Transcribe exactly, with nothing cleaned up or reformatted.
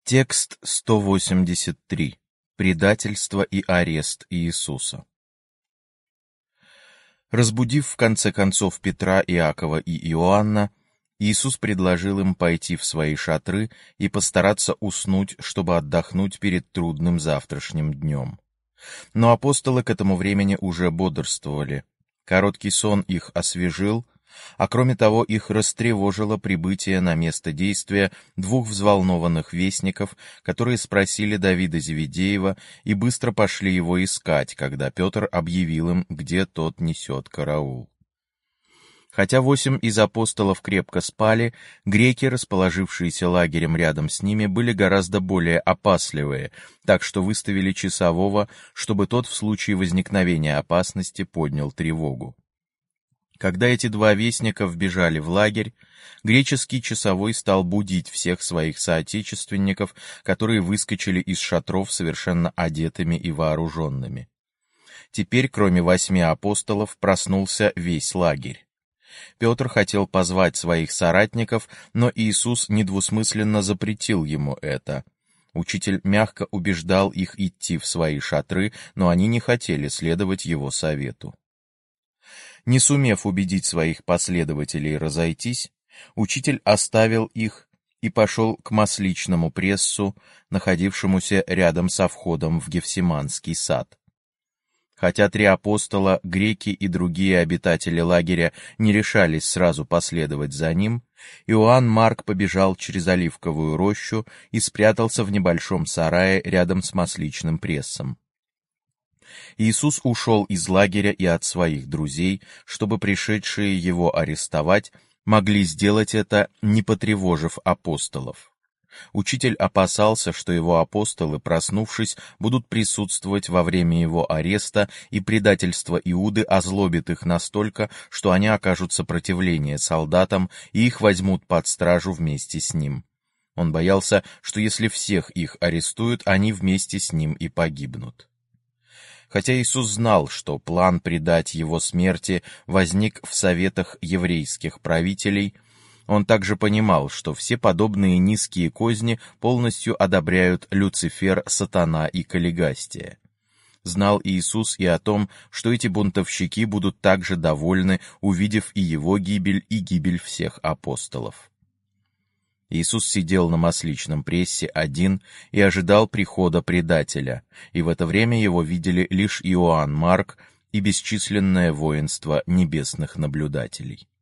Текст сто восемьдесят три. Предательство и арест Иисуса. Разбудив в конце концов Петра, Иакова и Иоанна, Иисус предложил им пойти в свои шатры и постараться уснуть, чтобы отдохнуть перед трудным завтрашним днем. Но апостолы к этому времени уже бодрствовали. Короткий сон их освежил, а кроме того их растревожило прибытие на место действия двух взволнованных вестников, которые спросили Давида Зеведеева и быстро пошли его искать, когда Петр объявил им, где тот несет караул. Хотя восемь из апостолов крепко спали, греки, расположившиеся лагерем рядом с ними, были гораздо более опасливые, так что выставили часового, чтобы тот в случае возникновения опасности поднял тревогу. Когда эти два вестника вбежали в лагерь, греческий часовой стал будить всех своих соотечественников, которые выскочили из шатров совершенно одетыми и вооруженными. Теперь, кроме восьми апостолов, проснулся весь лагерь. Петр хотел позвать своих соратников, но Иисус недвусмысленно запретил ему это. Учитель мягко убеждал их идти в свои шатры, но они не хотели следовать его совету. Не сумев убедить своих последователей разойтись, учитель оставил их и пошел к масличному прессу, находившемуся рядом со входом в Гефсиманский сад. Хотя три апостола, греки и другие обитатели лагеря не решались сразу последовать за ним, Иоанн Марк побежал через оливковую рощу и спрятался в небольшом сарае рядом с масличным прессом. Иисус ушел из лагеря и от своих друзей, чтобы пришедшие его арестовать могли сделать это, не потревожив апостолов. Учитель опасался, что его апостолы, проснувшись, будут присутствовать во время его ареста, и предательство Иуды озлобит их настолько, что они окажут сопротивление солдатам и их возьмут под стражу вместе с ним. Он боялся, что если всех их арестуют, они вместе с ним и погибнут. Хотя Иисус знал, что план предать его смерти возник в советах еврейских правителей, он также понимал, что все подобные низкие козни полностью одобряют Люцифер, Сатана и Каллигастия. Знал Иисус и о том, что эти бунтовщики будут также довольны, увидев и его гибель, и гибель всех апостолов. Иисус сидел на масличном прессе один и ожидал прихода предателя, и в это время его видели лишь Иоанн Марк и бесчисленное воинство небесных наблюдателей.